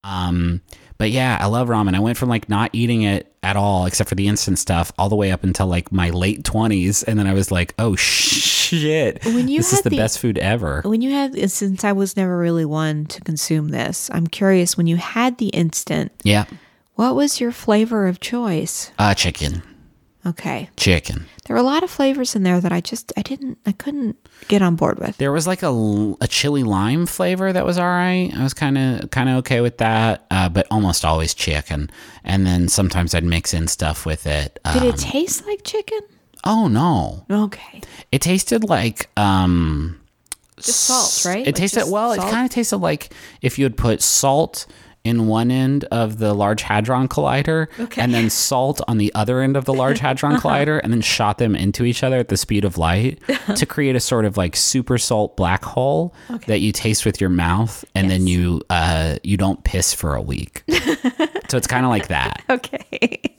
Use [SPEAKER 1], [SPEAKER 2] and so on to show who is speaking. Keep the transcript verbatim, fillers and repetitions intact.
[SPEAKER 1] Um, but yeah, I love ramen. I went from like not eating it at all, except for the instant stuff, all the way up until like my late twenties. And then I was like, oh shit,
[SPEAKER 2] When you
[SPEAKER 1] this is
[SPEAKER 2] had
[SPEAKER 1] the,
[SPEAKER 2] the-
[SPEAKER 1] best food ever.
[SPEAKER 2] When you had, since I was never really one to consume this, I'm curious, when you had the instant,
[SPEAKER 1] Yeah.
[SPEAKER 2] what was your flavor of choice?
[SPEAKER 1] Uh, chicken.
[SPEAKER 2] Okay.
[SPEAKER 1] Chicken.
[SPEAKER 2] There were a lot of flavors in there that I just, I didn't, I couldn't get on board with.
[SPEAKER 1] There was like a, a chili lime flavor that was all right. I was kind of kind of okay with that, uh, but almost always chicken. And then sometimes I'd mix in stuff with it.
[SPEAKER 2] Did
[SPEAKER 1] Um,
[SPEAKER 2] it taste like chicken?
[SPEAKER 1] oh, no.
[SPEAKER 2] Okay.
[SPEAKER 1] It tasted like... Um,
[SPEAKER 2] Just salt, right?
[SPEAKER 1] It
[SPEAKER 2] Like
[SPEAKER 1] tasted...
[SPEAKER 2] just
[SPEAKER 1] Well,
[SPEAKER 2] salt?
[SPEAKER 1] it kind of tasted like if you had put salt in one end of the Large Hadron Collider
[SPEAKER 2] Okay.
[SPEAKER 1] and then salt on the other end of the Large Hadron Collider and then shot them into each other at the speed of light to create a sort of like super salt black hole
[SPEAKER 2] Okay.
[SPEAKER 1] that you taste with your mouth and then
[SPEAKER 2] Yes.
[SPEAKER 1] you uh, you don't piss for a week. So it's kind of like that.
[SPEAKER 2] Okay.